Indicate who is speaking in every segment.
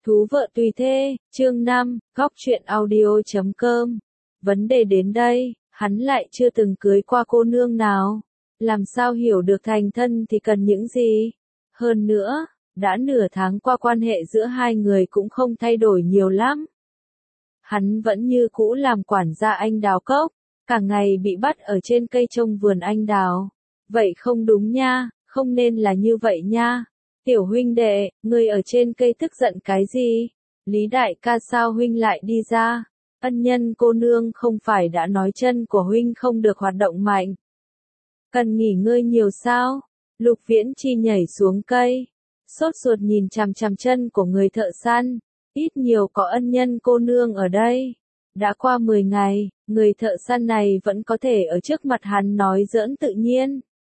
Speaker 1: Thú vợ tùy thê, chương 5, góc truyện audio.com. Vấn đề đến đây, hắn lại chưa từng cưới qua cô nương nào. Làm sao hiểu được thành thân thì cần những gì? Hơn nữa, đã nửa tháng qua quan hệ giữa hai người cũng không thay đổi nhiều lắm. Hắn vẫn như cũ làm quản gia anh đào cốc, cả ngày bị bắt ở trên cây trông vườn anh đào. Vậy không đúng nha, không nên là như vậy nha. Tiểu huynh đệ, ngươi ở trên cây tức giận cái gì? Lý đại ca sao huynh lại đi ra? Ân nhân cô nương không phải đã nói chân của huynh không được hoạt động mạnh. Cần nghỉ ngơi nhiều sao? Lục Viễn Chi nhảy xuống cây, sốt ruột nhìn chằm chằm chân của người thợ săn. Ít nhiều có ân nhân cô nương ở đây. Đã qua 10 ngày, người thợ săn này vẫn có thể ở trước mặt hắn nói giỡn tự nhiên.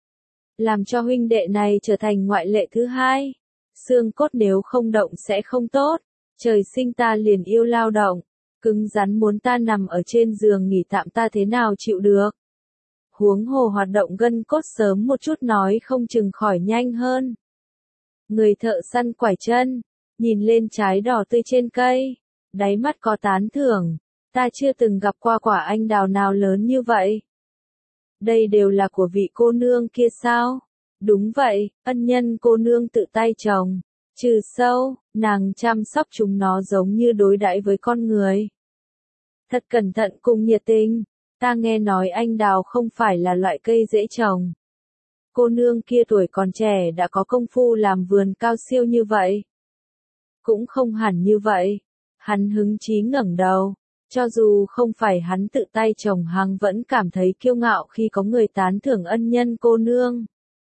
Speaker 1: Làm cho huynh đệ này trở thành ngoại lệ thứ hai. Xương cốt nếu không động sẽ không tốt. Trời sinh ta liền yêu lao động. Cứng rắn muốn ta nằm ở trên giường nghỉ tạm ta thế nào chịu được. Huống hồ hoạt động gân cốt sớm một chút nói không chừng khỏi nhanh hơn. Người thợ săn quải chân, nhìn lên trái đỏ tươi trên cây, đáy mắt có tán thưởng. Ta chưa từng gặp qua quả anh đào nào lớn như vậy. Đây đều là của vị cô nương kia sao? Đúng vậy, ân nhân cô nương tự tay trồng. Trừ sâu, nàng chăm sóc chúng nó giống như đối đãi với con người. Thật cẩn thận cùng nhiệt tình. Ta nghe nói anh đào không phải là loại cây dễ trồng. Cô nương kia tuổi còn trẻ đã có công phu làm vườn cao siêu như vậy. Cũng không hẳn như vậy. Hắn hứng chí ngẩng đầu. Cho dù không phải hắn tự tay trồng hắn vẫn cảm thấy kiêu ngạo khi có người tán thưởng ân nhân cô nương.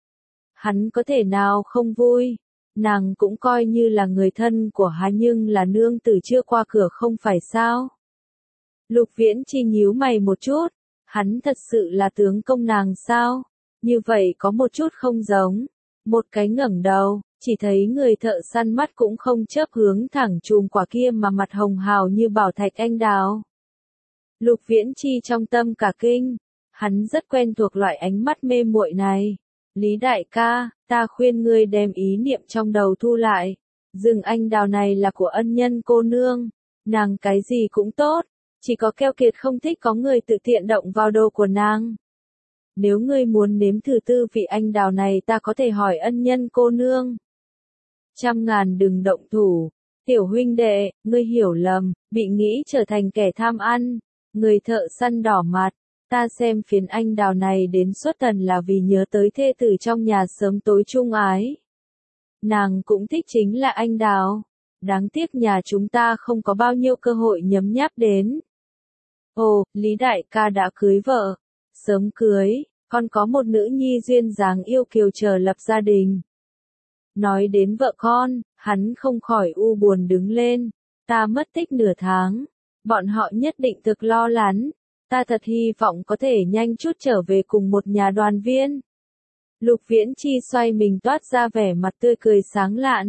Speaker 1: Hắn có thể nào không vui, nàng cũng coi như là người thân của hắn nhưng là nương tử chưa qua cửa không phải sao. Lục Viễn Chi nhíu mày một chút, hắn thật sự là tướng công nàng sao, như vậy có một chút không giống. Một cái ngẩng đầu, chỉ thấy người thợ săn mắt cũng không chớp hướng thẳng chùm quả kia mà mặt hồng hào như bảo thạch anh đào. Lục Viễn Chi trong tâm cả kinh, hắn rất quen thuộc loại ánh mắt mê muội này. Lý đại ca, ta khuyên ngươi đem ý niệm trong đầu thu lại. Rừng anh đào này là của ân nhân cô nương, nàng cái gì cũng tốt, chỉ có keo kiệt không thích có người tự tiện động vào đồ của nàng. Nếu ngươi muốn nếm thử tư vị anh đào này ta có thể hỏi ân nhân cô nương. Trăm ngàn đừng động thủ, tiểu huynh đệ, ngươi hiểu lầm, bị nghĩ trở thành kẻ tham ăn. Người thợ săn đỏ mặt, ta xem phiến anh đào này đến xuất thần là vì nhớ tới thê tử trong nhà sớm tối chung ái. Nàng cũng thích chính là anh đào. Đáng tiếc nhà chúng ta không có bao nhiêu cơ hội nhấm nháp đến. Ồ, Lý đại ca đã cưới vợ. Sớm cưới, còn có một nữ nhi duyên dáng yêu kiều chờ lập gia đình. Nói đến vợ con, hắn không khỏi u buồn đứng lên. Ta mất tích nửa tháng. Bọn họ nhất định thực lo lắng. Ta thật hy vọng có thể nhanh chút trở về cùng một nhà đoàn viên. Lục Viễn Chi xoay mình toát ra vẻ mặt tươi cười sáng lạn.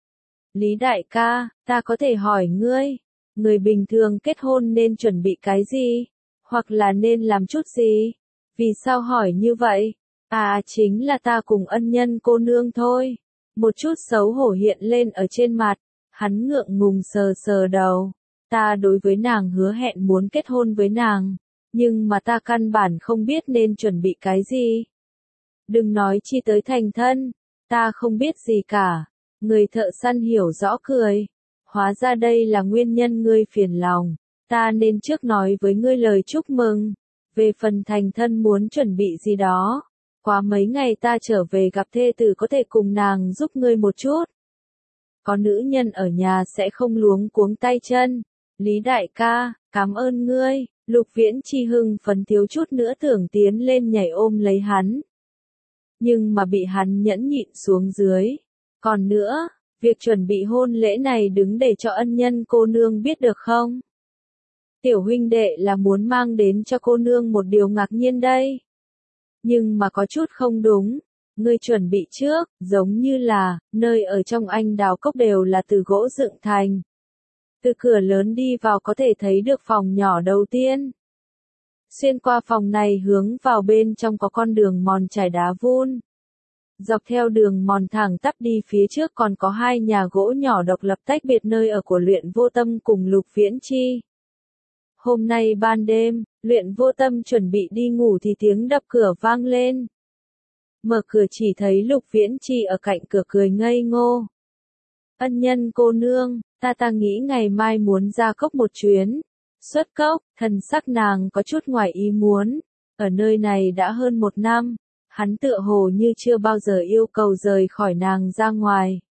Speaker 1: Lý đại ca, ta có thể hỏi ngươi, người bình thường kết hôn nên chuẩn bị cái gì? Hoặc là nên làm chút gì? Vì sao hỏi như vậy? À chính là ta cùng ân nhân cô nương thôi. Một chút xấu hổ hiện lên ở trên mặt, hắn ngượng ngùng sờ sờ đầu. Ta đối với nàng hứa hẹn muốn kết hôn với nàng, nhưng mà ta căn bản không biết nên chuẩn bị cái gì. Đừng nói chi tới thành thân, ta không biết gì cả. Người thợ săn hiểu rõ cười. Hóa ra đây là nguyên nhân ngươi phiền lòng, ta nên trước nói với ngươi lời chúc mừng. Về phần thành thân muốn chuẩn bị gì đó, qua mấy ngày ta trở về gặp thê tử có thể cùng nàng giúp ngươi một chút. Có nữ nhân ở nhà sẽ không luống cuống tay chân. Lý đại ca, cảm ơn ngươi. Lục Viễn Chi hưng phấn thiếu chút nữa tưởng tiến lên nhảy ôm lấy hắn. Nhưng mà bị hắn nhẫn nhịn xuống dưới. Còn nữa, việc chuẩn bị hôn lễ này đứng để cho ân nhân cô nương biết được không? Tiểu huynh đệ là muốn mang đến cho cô nương một điều ngạc nhiên đây. Nhưng mà có chút không đúng. Ngươi chuẩn bị trước, giống như là, nơi ở trong anh đào cốc đều là từ gỗ dựng thành. Từ cửa lớn đi vào có thể thấy được phòng nhỏ đầu tiên. Xuyên qua phòng này hướng vào bên trong có con đường mòn trải đá vun. Dọc theo đường mòn thẳng tắp đi phía trước còn có hai nhà gỗ nhỏ độc lập tách biệt nơi ở của Luyện Vô Tâm cùng Lục Viễn Chi. Hôm nay ban đêm, Luyện Vô Tâm chuẩn bị đi ngủ thì tiếng đập cửa vang lên. Mở cửa chỉ thấy Lục Viễn Chi ở cạnh cửa cười ngây ngô. Ân Nhân cô nương, ta nghĩ ngày mai muốn ra cốc một chuyến. Xuất cốc, thần sắc nàng có chút ngoài ý muốn. Ở nơi này đã hơn 1 năm, hắn tựa hồ như chưa bao giờ yêu cầu rời khỏi nàng ra ngoài.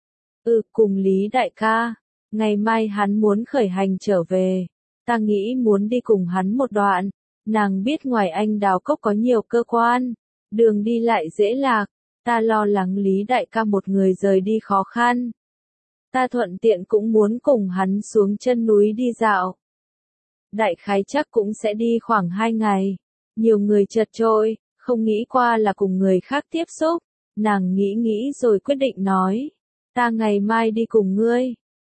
Speaker 1: Cùng Lý đại ca, ngày mai hắn muốn khởi hành trở về. Ta nghĩ muốn đi cùng hắn một đoạn. Nàng biết ngoài Anh Đào Cốc có nhiều cơ quan, đường đi lại dễ lạc. Ta lo lắng Lý đại ca một người rời đi khó khăn. Ta thuận tiện cũng muốn cùng hắn xuống chân núi đi dạo. Đại khái chắc cũng sẽ đi khoảng 2 ngày. Nhiều người chật chội, không nghĩ qua là cùng người khác tiếp xúc. Nàng nghĩ rồi quyết định nói. Ta ngày mai đi cùng ngươi.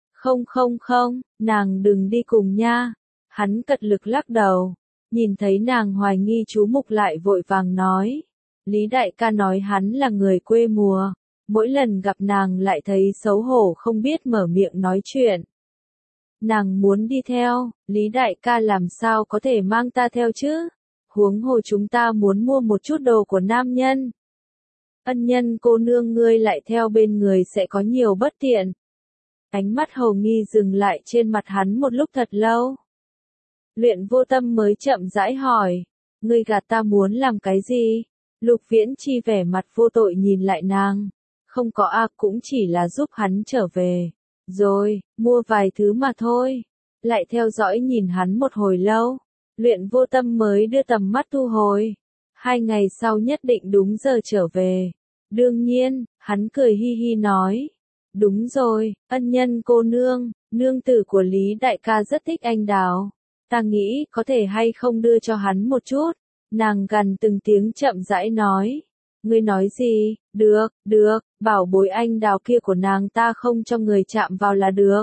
Speaker 1: Không, nàng đừng đi cùng nha. Hắn cật lực lắc đầu. Nhìn thấy nàng hoài nghi chú mục lại vội vàng nói. Lý đại ca nói hắn là người quê mùa. Mỗi lần gặp nàng lại thấy xấu hổ không biết mở miệng nói chuyện. Nàng muốn đi theo, Lý đại ca làm sao có thể mang ta theo chứ? Huống hồ chúng ta muốn mua một chút đồ của nam nhân. Ân Nhân cô nương ngươi lại theo bên người sẽ có nhiều bất tiện. Ánh mắt Hầu Nghi dừng lại trên mặt hắn một lúc thật lâu. Luyện Vô Tâm mới chậm rãi hỏi, ngươi gạt ta muốn làm cái gì? Lục Viễn Chi vẻ mặt vô tội nhìn lại nàng. Không có cũng chỉ là giúp hắn trở về. Rồi, mua vài thứ mà thôi. Lại theo dõi nhìn hắn một hồi lâu. Luyện Vô Tâm mới đưa tầm mắt thu hồi. 2 ngày sau nhất định đúng giờ trở về. Đương nhiên, hắn cười hi hi nói. Đúng rồi, Ân Nhân cô nương, nương tử của Lý đại ca rất thích anh đào. Ta nghĩ có thể hay không đưa cho hắn một chút. Nàng gằn từng tiếng chậm rãi nói. Ngươi nói gì? Được, bảo bối anh đào kia của nàng ta không cho người chạm vào là được.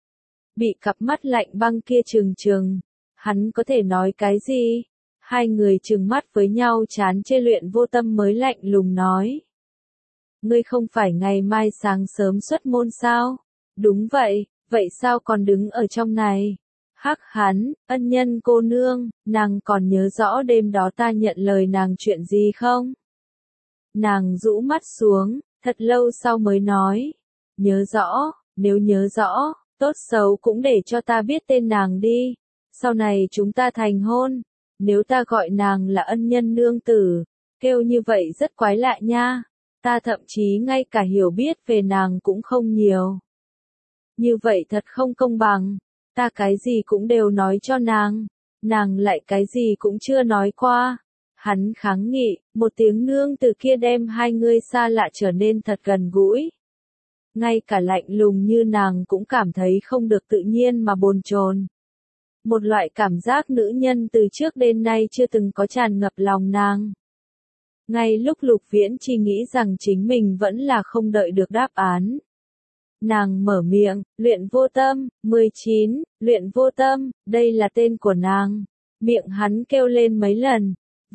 Speaker 1: Bị cặp mắt lạnh băng kia trừng, hắn có thể nói cái gì? Hai người trừng mắt với nhau chán chê. Luyện Vô Tâm mới lạnh lùng nói. Ngươi không phải ngày mai sáng sớm xuất môn sao? Đúng vậy, vậy sao còn đứng ở trong này? Hắc hắn, Ân Nhân cô nương, nàng còn nhớ rõ đêm đó ta nhận lời nàng chuyện gì không? Nàng rũ mắt xuống, thật lâu sau mới nói. Nhớ rõ, nếu nhớ rõ, tốt xấu cũng để cho ta biết tên nàng đi. Sau này chúng ta thành hôn. Nếu ta gọi nàng là Ân Nhân nương tử, kêu như vậy rất quái lạ nha. Ta thậm chí ngay cả hiểu biết về nàng cũng không nhiều. Như vậy thật không công bằng. Ta cái gì cũng đều nói cho nàng lại cái gì cũng chưa nói qua. Hắn kháng nghị, một tiếng nương từ kia đem hai người xa lạ trở nên thật gần gũi. Ngay cả lạnh lùng như nàng cũng cảm thấy không được tự nhiên mà bồn chồn. Một loại cảm giác nữ nhân từ trước đến nay chưa từng có tràn ngập lòng nàng. Ngay lúc Lục Viễn Chi nghĩ rằng chính mình vẫn là không đợi được đáp án. Nàng mở miệng, Luyện Vô Tâm, 19, Luyện Vô Tâm, đây là tên của nàng. Miệng hắn kêu lên mấy lần.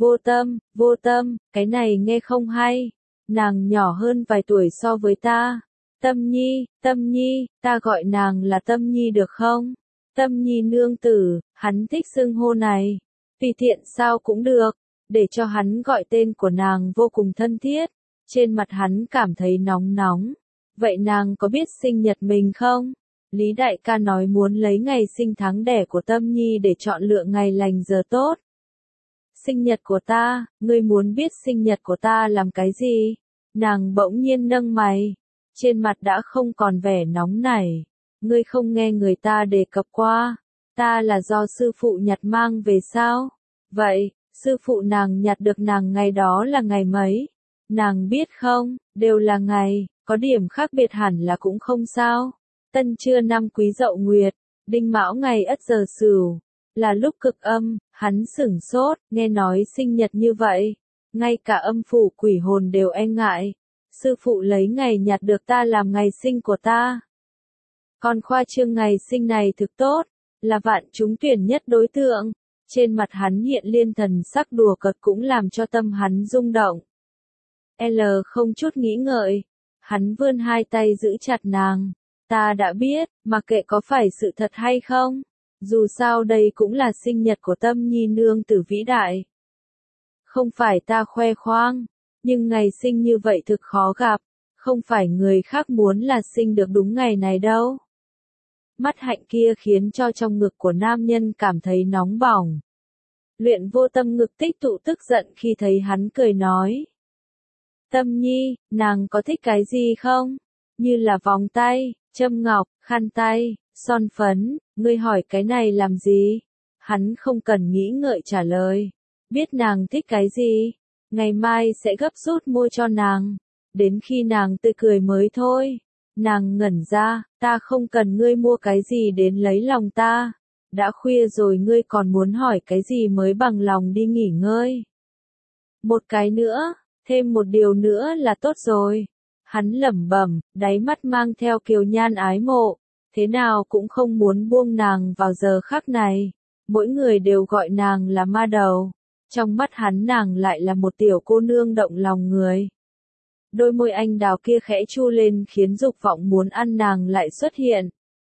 Speaker 1: Vô Tâm, cái này nghe không hay. Nàng nhỏ hơn vài tuổi so với ta. Tâm Nhi, ta gọi nàng là Tâm Nhi được không? Tâm Nhi nương tử, hắn thích xưng hô này. Tùy tiện sao cũng được, để cho hắn gọi tên của nàng vô cùng thân thiết. Trên mặt hắn cảm thấy nóng nóng. Vậy nàng có biết sinh nhật mình không? Lý đại ca nói muốn lấy ngày sinh tháng đẻ của Tâm Nhi để chọn lựa ngày lành giờ tốt. Sinh nhật của ta, ngươi muốn biết sinh nhật của ta làm cái gì? Nàng bỗng nhiên nâng mày. Trên mặt đã không còn vẻ nóng nảy. Ngươi không nghe người ta đề cập qua. Ta là do sư phụ nhặt mang về sao? Vậy, sư phụ nàng nhặt được nàng ngày đó là ngày mấy? Nàng biết không, đều là ngày, có điểm khác biệt hẳn là cũng không sao. Tân Trưa năm Quý Dậu Nguyệt, Đinh Mão ngày Ất Giờ Sửu, là lúc cực âm. Hắn sửng sốt, nghe nói sinh nhật như vậy, ngay cả âm phủ quỷ hồn đều e ngại. Sư phụ lấy ngày nhặt được ta làm ngày sinh của ta. Còn khoa trương ngày sinh này thực tốt, là vạn chúng tuyển nhất đối tượng. Trên mặt hắn hiện liên thần sắc đùa cợt cũng làm cho tâm hắn rung động. L không chút nghĩ ngợi. Hắn vươn hai tay giữ chặt nàng. Ta đã biết, mặc kệ có phải sự thật hay không. Dù sao đây cũng là sinh nhật của Tâm Nhi nương tử vĩ đại. Không phải ta khoe khoang, nhưng ngày sinh như vậy thực khó gặp. Không phải người khác muốn là sinh được đúng ngày này đâu. Mắt hạnh kia khiến cho trong ngực của nam nhân cảm thấy nóng bỏng. Luyện Vô Tâm ngực tích tụ tức giận khi thấy hắn cười nói. Tâm Nhi, nàng có thích cái gì không? Như là vòng tay, châm ngọc, khăn tay, son phấn, ngươi hỏi cái này làm gì? Hắn không cần nghĩ ngợi trả lời. Biết nàng thích cái gì? Ngày mai sẽ gấp rút mua cho nàng. Đến khi nàng tươi cười mới thôi. Nàng ngẩn ra, ta không cần ngươi mua cái gì đến lấy lòng ta. Đã khuya rồi ngươi còn muốn hỏi cái gì mới bằng lòng đi nghỉ ngơi. Một cái nữa, thêm một điều nữa là tốt rồi. Hắn lẩm bẩm, đáy mắt mang theo kiều nhan ái mộ. Thế nào cũng không muốn buông nàng vào giờ khắc này. Mỗi người đều gọi nàng là ma đầu. Trong mắt hắn nàng lại là một tiểu cô nương động lòng người. Đôi môi anh đào kia khẽ chu lên khiến dục vọng muốn ăn nàng lại xuất hiện.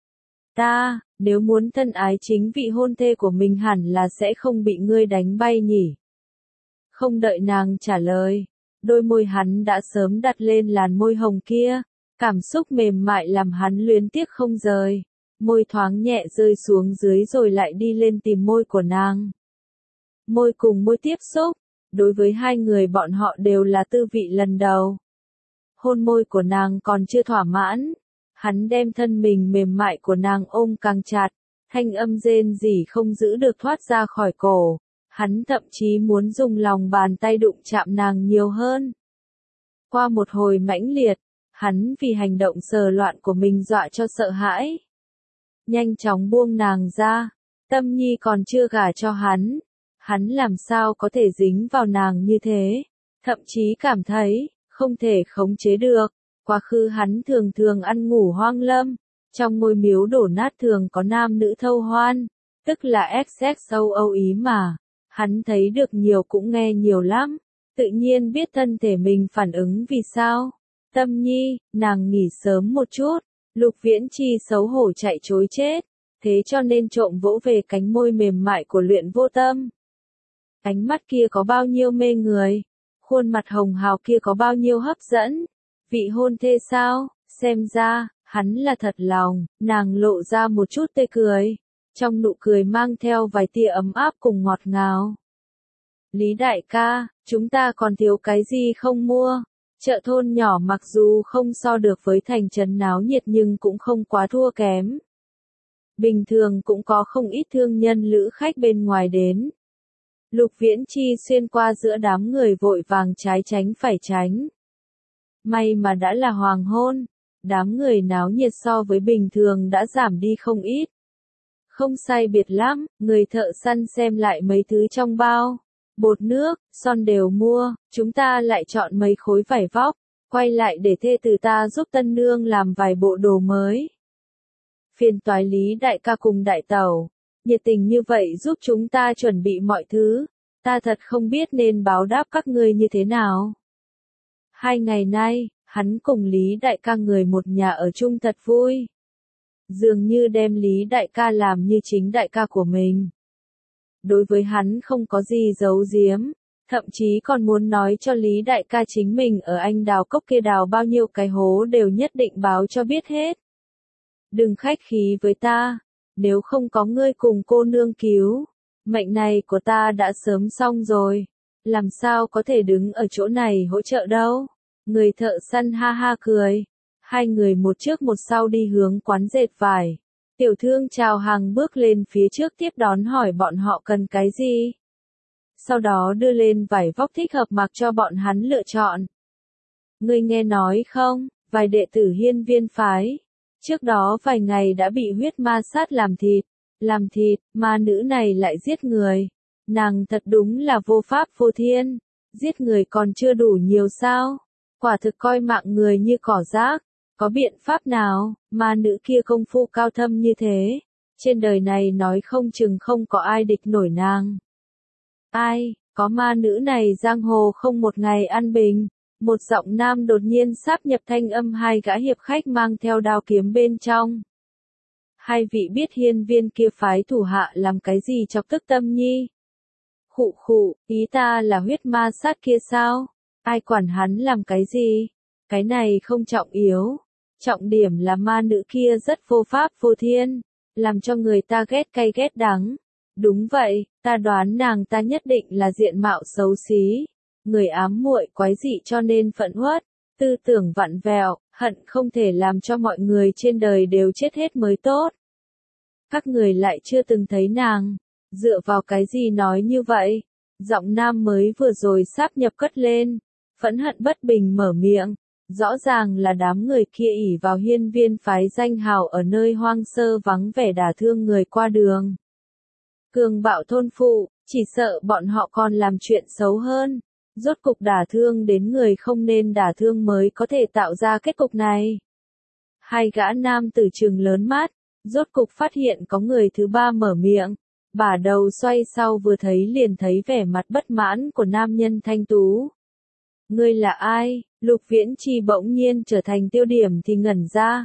Speaker 1: Ta, nếu muốn thân ái chính vị hôn thê của mình hẳn là sẽ không bị ngươi đánh bay nhỉ. Không đợi nàng trả lời, đôi môi hắn đã sớm đặt lên làn môi hồng kia, cảm xúc mềm mại làm hắn luyến tiếc không rời. Môi thoáng nhẹ rơi xuống dưới rồi lại đi lên tìm môi của nàng. Môi cùng môi tiếp xúc, đối với hai người bọn họ đều là tư vị lần đầu. Hôn môi của nàng còn chưa thỏa mãn, hắn đem thân mình mềm mại của nàng ôm càng chặt, thanh âm rên rỉ không giữ được thoát ra khỏi cổ, hắn thậm chí muốn dùng lòng bàn tay đụng chạm nàng nhiều hơn. Qua một hồi mãnh liệt, hắn vì hành động sờ loạn của mình dọa cho sợ hãi. Nhanh chóng buông nàng ra, Tâm Nhi còn chưa gả cho hắn làm sao có thể dính vào nàng như thế, thậm chí cảm thấy không thể khống chế được. Quá khứ hắn thường thường ăn ngủ hoang lâm, trong ngôi miếu đổ nát thường có nam nữ thâu hoan, tức là XXO Âu Ý mà. Hắn thấy được nhiều cũng nghe nhiều lắm, tự nhiên biết thân thể mình phản ứng vì sao. Tâm Nhi, nàng nghỉ sớm một chút. Lục Viễn Chi xấu hổ chạy trối chết, thế cho nên trộm vỗ về cánh môi mềm mại của Luyện Vô Tâm. Ánh mắt kia có bao nhiêu mê người, khuôn mặt hồng hào kia có bao nhiêu hấp dẫn. Vị hôn thê sao, xem ra, hắn là thật lòng, nàng lộ ra một chút tươi cười. Trong nụ cười mang theo vài tia ấm áp cùng ngọt ngào. Lý đại ca, chúng ta còn thiếu cái gì không mua? Chợ thôn nhỏ mặc dù không so được với thành trấn náo nhiệt nhưng cũng không quá thua kém. Bình thường cũng có không ít thương nhân lữ khách bên ngoài đến. Lục Viễn Chi xuyên qua giữa đám người vội vàng trái tránh phải tránh. May mà đã là hoàng hôn, đám người náo nhiệt so với bình thường đã giảm đi không ít. Không sai biệt lắm, người thợ săn xem lại mấy thứ trong bao. Bột nước, son đều mua, chúng ta lại chọn mấy khối vải vóc, quay lại để thê từ ta giúp tân nương làm vài bộ đồ mới. Phiền toái Lý đại ca cùng đại tẩu, nhiệt tình như vậy giúp chúng ta chuẩn bị mọi thứ, ta thật không biết nên báo đáp các ngươi như thế nào. 2 ngày nay, hắn cùng Lý đại ca người một nhà ở chung thật vui. Dường như đem Lý đại ca làm như chính đại ca của mình. Đối với hắn không có gì giấu giếm, thậm chí còn muốn nói cho Lý đại ca chính mình ở anh đào cốc kia đào bao nhiêu cái hố đều nhất định báo cho biết hết. Đừng khách khí với ta, nếu không có ngươi cùng cô nương cứu, mệnh này của ta đã sớm xong rồi, làm sao có thể đứng ở chỗ này hỗ trợ đâu. Người thợ săn ha ha cười, hai người một trước một sau đi hướng quán dệt vải. Tiểu thương chào hàng bước lên phía trước tiếp đón hỏi bọn họ cần cái gì. Sau đó đưa lên vải vóc thích hợp mặc cho bọn hắn lựa chọn. Ngươi nghe nói không, vài đệ tử Hiên Viên phái. Trước đó vài ngày đã bị huyết ma sát làm thịt, ma nữ này lại giết người. Nàng thật đúng là vô pháp vô thiên, giết người còn chưa đủ nhiều sao, quả thực coi mạng người như cỏ rác. Có biện pháp nào, ma nữ kia công phu cao thâm như thế, trên đời này nói không chừng không có ai địch nổi nàng. Ai, có ma nữ này giang hồ không một ngày an bình, Một giọng nam đột nhiên sáp nhập thanh âm hai gã hiệp khách mang theo đao kiếm bên trong. Hai vị biết hiên viên kia phái thủ hạ làm cái gì chọc tức Tâm Nhi? Khụ khụ, ý ta là huyết ma sát kia sao? Ai quản hắn làm cái gì? Cái này không trọng yếu. Trọng điểm là ma nữ kia rất vô pháp vô thiên, làm cho người ta ghét cay ghét đắng. Đúng vậy, ta đoán nàng ta nhất định là diện mạo xấu xí, người ám muội quái dị cho nên phẫn uất, tư tưởng vặn vẹo, hận không thể làm cho mọi người trên đời đều chết hết mới tốt. Các người lại chưa từng thấy nàng, dựa vào cái gì nói như vậy? Giọng nam mới vừa rồi sáp nhập cất lên, phẫn hận bất bình mở miệng, rõ ràng là đám người kia ỷ vào hiên viên phái danh hào ở nơi hoang sơ vắng vẻ đả thương người qua đường. Cường bạo thôn phụ, chỉ sợ bọn họ còn làm chuyện xấu hơn. Rốt cục đả thương đến người không nên đả thương mới có thể tạo ra kết cục này. Hai gã nam tử trừng lớn mắt, rốt cục phát hiện có người thứ ba mở miệng. Bả đầu xoay sau vừa thấy liền thấy vẻ mặt bất mãn của nam nhân thanh tú. Ngươi là ai? Lục Viễn Chi bỗng nhiên trở thành tiêu điểm thì ngẩn ra.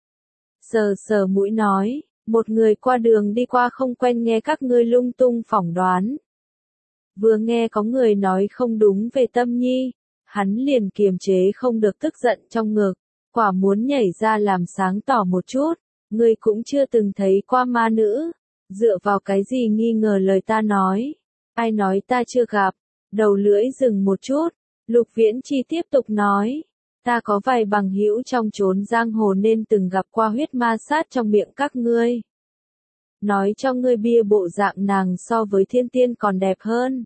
Speaker 1: Sờ sờ mũi nói, một người qua đường đi qua không quen nghe các ngươi lung tung phỏng đoán. Vừa nghe có người nói không đúng về Tâm Nhi, hắn liền kiềm chế không được tức giận trong ngực, quả muốn nhảy ra làm sáng tỏ một chút, ngươi cũng chưa từng thấy qua ma nữ, dựa vào cái gì nghi ngờ lời ta nói, ai nói ta chưa gặp, đầu lưỡi dừng một chút, Lục Viễn Chi tiếp tục nói, ta có vài bằng hữu trong chốn giang hồ nên từng gặp qua huyết ma sát trong miệng các ngươi. Nói cho ngươi bia bộ dạng nàng so với thiên tiên còn đẹp hơn.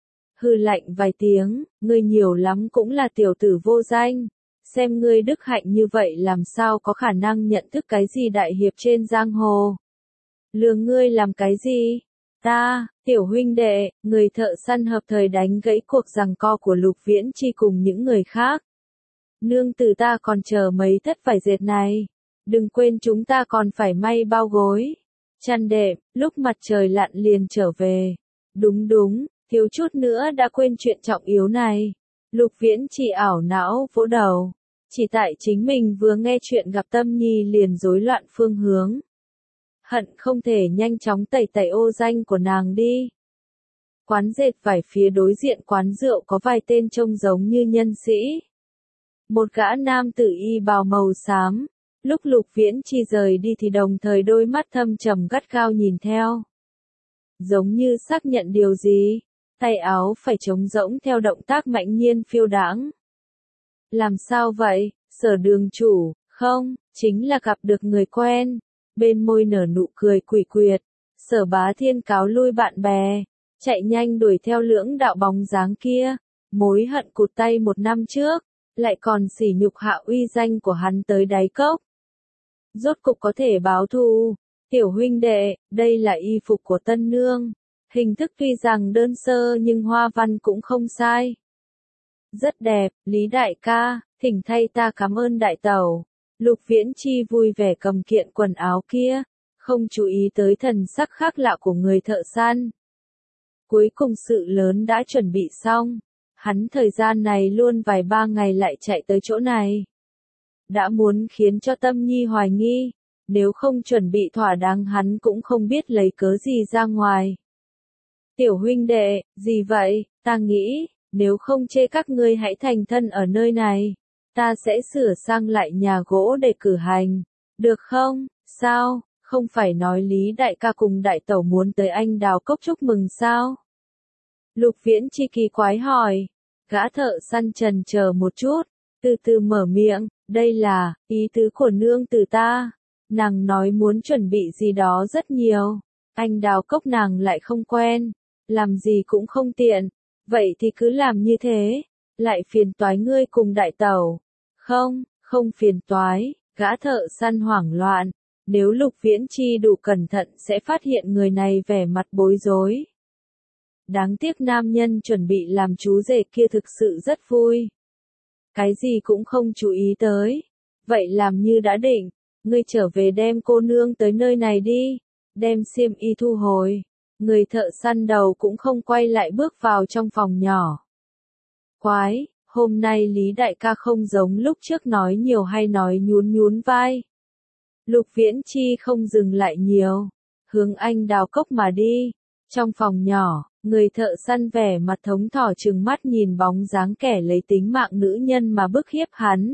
Speaker 1: Hừ lạnh vài tiếng, ngươi nhiều lắm cũng là tiểu tử vô danh. Xem ngươi đức hạnh như vậy làm sao có khả năng nhận thức cái gì đại hiệp trên giang hồ. Lừa ngươi làm cái gì? Ta, tiểu huynh đệ, người thợ săn hợp thời đánh gãy cuộc giằng co của Lục Viễn Chi cùng những người khác. Nương tử ta còn chờ mấy thất vải dệt này. Đừng quên chúng ta còn phải may bao gối. Chăn đệm, lúc mặt trời lặn liền trở về. Đúng đúng, thiếu chút nữa đã quên chuyện trọng yếu này. Lục Viễn Chi ảo não vỗ đầu. Chỉ tại chính mình vừa nghe chuyện gặp Tâm Nhi liền rối loạn phương hướng. Hận không thể nhanh chóng tẩy tẩy ô danh của nàng đi. Quán dệt vải phía đối diện quán rượu có vài tên trông giống như nhân sĩ. Một gã nam tử y bào màu xám, lúc Lục Viễn Chi rời đi thì đồng thời đôi mắt thâm trầm gắt gao nhìn theo. Giống như xác nhận điều gì, tay áo phải trống rỗng theo động tác mạnh nhiên phiêu đãng. Làm sao vậy, Sở đường chủ, không, chính là gặp được người quen. Bên môi nở nụ cười quỷ quyệt, Sở Bá Thiên cáo lui bạn bè, chạy nhanh đuổi theo lưỡng đạo bóng dáng kia, mối hận cụt tay một năm trước, lại còn sỉ nhục hạ uy danh của hắn tới đáy cốc. Rốt cục có thể báo thù, tiểu huynh đệ, đây là y phục của tân nương, hình thức tuy rằng đơn sơ nhưng hoa văn cũng không sai. Rất đẹp, Lý đại ca, thỉnh thay ta cảm ơn đại tẩu. Lục Viễn Chi vui vẻ cầm kiện quần áo kia, không chú ý tới thần sắc khác lạ của người thợ săn. Cuối cùng sự lớn đã chuẩn bị xong, hắn thời gian này luôn vài ba ngày lại chạy tới chỗ này. Đã muốn khiến cho Tâm Nhi hoài nghi, nếu không chuẩn bị thỏa đáng hắn cũng không biết lấy cớ gì ra ngoài. Tiểu huynh đệ, gì vậy, ta nghĩ, nếu không chê các ngươi hãy thành thân ở nơi này. Ta sẽ sửa sang lại nhà gỗ để cử hành, được không? Sao, không phải nói Lý đại ca cùng đại tẩu muốn tới Anh Đào Cốc chúc mừng sao? Lục Viễn Chi kỳ quái hỏi, gã thợ săn trần chờ một chút, từ từ mở miệng, đây là ý tứ của nương tử ta. Nàng nói muốn chuẩn bị gì đó rất nhiều, Anh Đào Cốc nàng lại không quen, làm gì cũng không tiện, vậy thì cứ làm như thế, lại phiền toái ngươi cùng đại tẩu. Không, không phiền toái, gã thợ săn hoảng loạn, nếu Lục Viễn Chi đủ cẩn thận sẽ phát hiện người này vẻ mặt bối rối. Đáng tiếc nam nhân chuẩn bị làm chú rể kia thực sự rất vui. Cái gì cũng không chú ý tới, vậy làm như đã định, ngươi trở về đem cô nương tới nơi này đi, đem xiêm y thu hồi. Người thợ săn đầu cũng không quay lại bước vào trong phòng nhỏ. Quái, Hôm nay Lý đại ca không giống lúc trước nói nhiều hay nói nhún nhún vai. Lục Viễn Chi không dừng lại nhiều, hướng anh đào cốc mà đi. Trong phòng nhỏ, người thợ săn vẻ mặt thống thỏ trừng mắt nhìn bóng dáng kẻ lấy tính mạng nữ nhân mà bức hiếp hắn.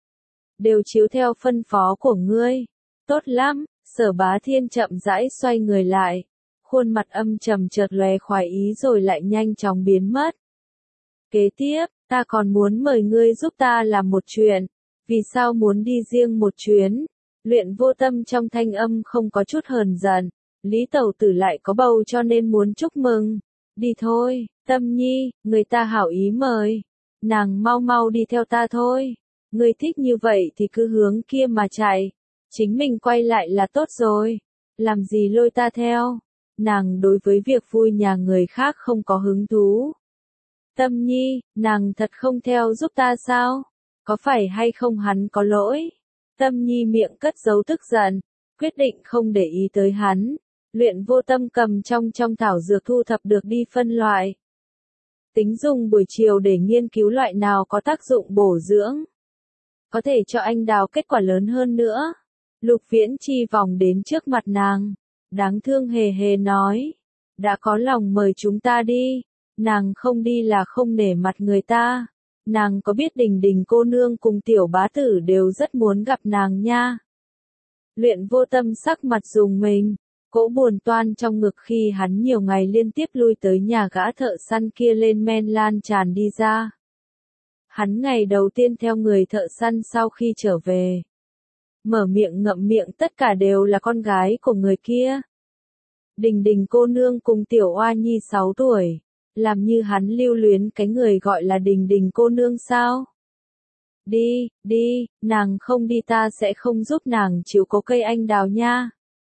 Speaker 1: Đều chiếu theo phân phó của ngươi. Tốt lắm, Sở Bá Thiên chậm rãi xoay người lại. Khuôn mặt âm trầm chợt lóe khoái ý rồi lại nhanh chóng biến mất. Kế tiếp, ta còn muốn mời ngươi giúp ta làm một chuyện. Vì sao muốn đi riêng một chuyến? Luyện Vô Tâm trong thanh âm không có chút hờn giận. Lý tẩu tử lại có bầu cho nên muốn chúc mừng. Đi thôi, Tâm Nhi, người ta hảo ý mời. Nàng mau mau đi theo ta thôi. Ngươi thích như vậy thì cứ hướng kia mà chạy. Chính mình quay lại là tốt rồi. Làm gì lôi ta theo? Nàng đối với việc vui nhà người khác không có hứng thú. Tâm Nhi, nàng thật không theo giúp ta sao? Có phải hay không hắn có lỗi? Tâm Nhi miệng cất giấu tức giận, quyết định không để ý tới hắn. Luyện Vô Tâm cầm trong thảo dược thu thập được đi phân loại. Tính dùng buổi chiều để nghiên cứu loại nào có tác dụng bổ dưỡng. Có thể cho anh đào kết quả lớn hơn nữa. Lục Viễn Chi vòng đến trước mặt nàng. Đáng thương hề hề nói. Đã có lòng mời chúng ta đi. Nàng không đi là không nể mặt người ta. Nàng có biết Đình Đình cô nương cùng tiểu bá tử đều rất muốn gặp nàng nha. Luyện Vô Tâm sắc mặt rùng mình. Cỗ buồn toan trong ngực khi hắn nhiều ngày liên tiếp lui tới nhà gã thợ săn kia lên men lan tràn đi ra. Hắn ngày đầu tiên theo người thợ săn sau khi trở về. Mở miệng ngậm miệng tất cả đều là con gái của người kia. Đình Đình cô nương cùng tiểu oa nhi 6 tuổi. Làm như hắn lưu luyến cái người gọi là Đình Đình cô nương sao? Đi, đi, nàng không đi ta sẽ không giúp nàng chịu cố cây anh đào nha.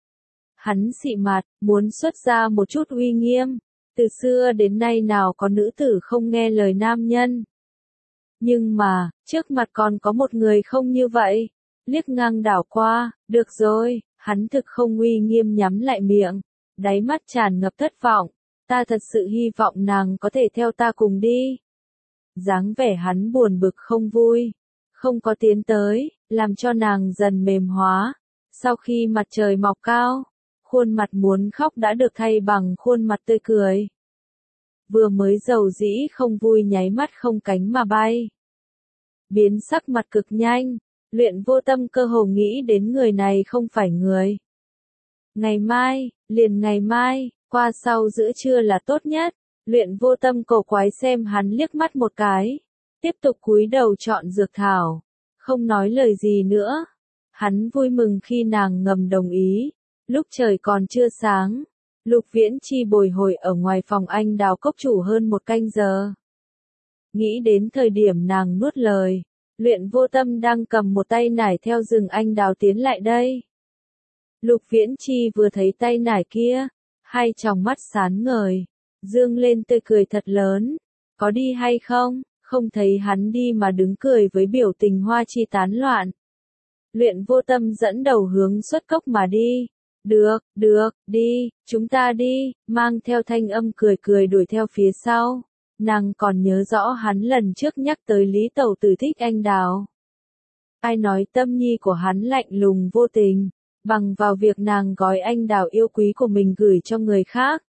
Speaker 1: Hắn xị mặt, muốn xuất ra một chút uy nghiêm. Từ xưa đến nay nào có nữ tử không nghe lời nam nhân. Nhưng mà, trước mặt còn có một người không như vậy. Liếc ngang đảo qua, được rồi, hắn thực không uy nghiêm nhắm lại miệng. Đáy mắt tràn ngập thất vọng. Ta thật sự hy vọng nàng có thể theo ta cùng đi. Dáng vẻ hắn buồn bực không vui. Không có tiến tới, làm cho nàng dần mềm hóa. Sau khi mặt trời mọc cao, khuôn mặt muốn khóc đã được thay bằng khuôn mặt tươi cười. Vừa mới giàu dĩ không vui nháy mắt không cánh mà bay. Biến sắc mặt cực nhanh, Luyện Vô Tâm cơ hồ nghĩ đến người này không phải người. Ngày mai, liền ngày mai, qua sau giữa trưa là tốt nhất. Luyện Vô Tâm cổ quái xem hắn liếc mắt một cái. Tiếp tục cúi đầu chọn dược thảo. Không nói lời gì nữa. Hắn vui mừng khi nàng ngầm đồng ý. Lúc trời còn chưa sáng. Lục Viễn Chi bồi hồi ở ngoài phòng anh đào cốc chủ hơn 1 canh giờ. Nghĩ đến thời điểm nàng nuốt lời. Luyện Vô Tâm đang cầm một tay nải theo rừng anh đào tiến lại đây. Lục Viễn Chi vừa thấy tay nải kia. Hai tròng mắt sáng ngời. Dương lên tươi cười thật lớn. Có đi hay không? Không thấy hắn đi mà đứng cười với biểu tình hoa chi tán loạn. Luyện Vô Tâm dẫn đầu hướng xuất cốc mà đi. Được, đi, chúng ta đi, mang theo thanh âm cười cười đuổi theo phía sau. Nàng còn nhớ rõ hắn lần trước nhắc tới Lý tẩu tử thích anh đào. Ai nói tâm nhi của hắn lạnh lùng vô tình, bằng vào việc nàng gói anh đào yêu quý của mình gửi cho người khác.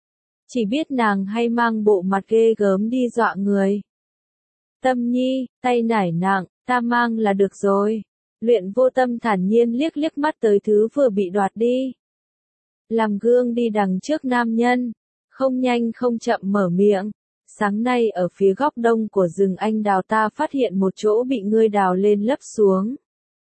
Speaker 1: Chỉ biết nàng hay mang bộ mặt ghê gớm đi dọa người. Tâm nhi, tay nải nặng, ta mang là được rồi. Luyện Vô Tâm thản nhiên liếc mắt tới thứ vừa bị đoạt đi. Làm gương đi đằng trước nam nhân, không nhanh không chậm mở miệng. Sáng nay ở phía góc đông của rừng anh đào ta phát hiện một chỗ bị ngươi đào lên lấp xuống.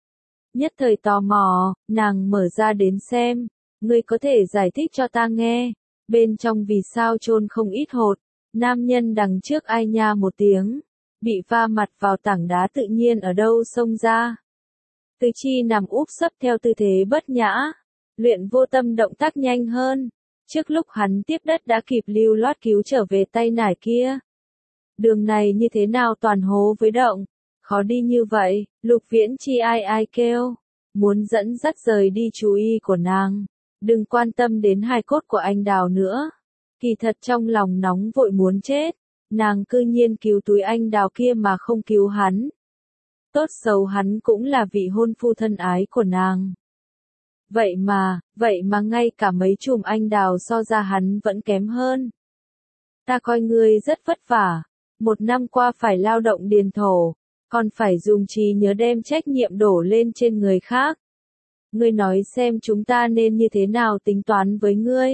Speaker 1: Nhất thời tò mò, nàng mở ra đến xem. Ngươi có thể giải thích cho ta nghe. Bên trong vì sao chôn không ít hột. Nam nhân đằng trước ai nha một tiếng. Bị va mặt vào tảng đá tự nhiên ở đâu xông ra. Từ Chi nằm úp sấp theo tư thế bất nhã. Luyện Vô Tâm động tác nhanh hơn. Trước lúc hắn tiếp đất đã kịp lưu loát cứu trở về tay nải kia. Đường này như thế nào toàn hố với động. Khó đi như vậy, Lục Viễn Chi ai kêu. Muốn dẫn dắt rời đi chú ý của nàng. Đừng quan tâm đến hài cốt của anh đào nữa. Kỳ thật trong lòng nóng vội muốn chết. nàng cư nhiên cứu túi anh đào kia mà không cứu hắn. Tốt xấu hắn cũng là vị hôn phu thân ái của nàng. Vậy mà ngay cả mấy chùm anh đào so ra hắn vẫn kém hơn. Ta coi ngươi rất vất vả, 1 năm qua phải lao động điền thổ, còn phải dùng trí nhớ đem trách nhiệm đổ lên trên người khác. Ngươi nói xem chúng ta nên như thế nào tính toán với ngươi.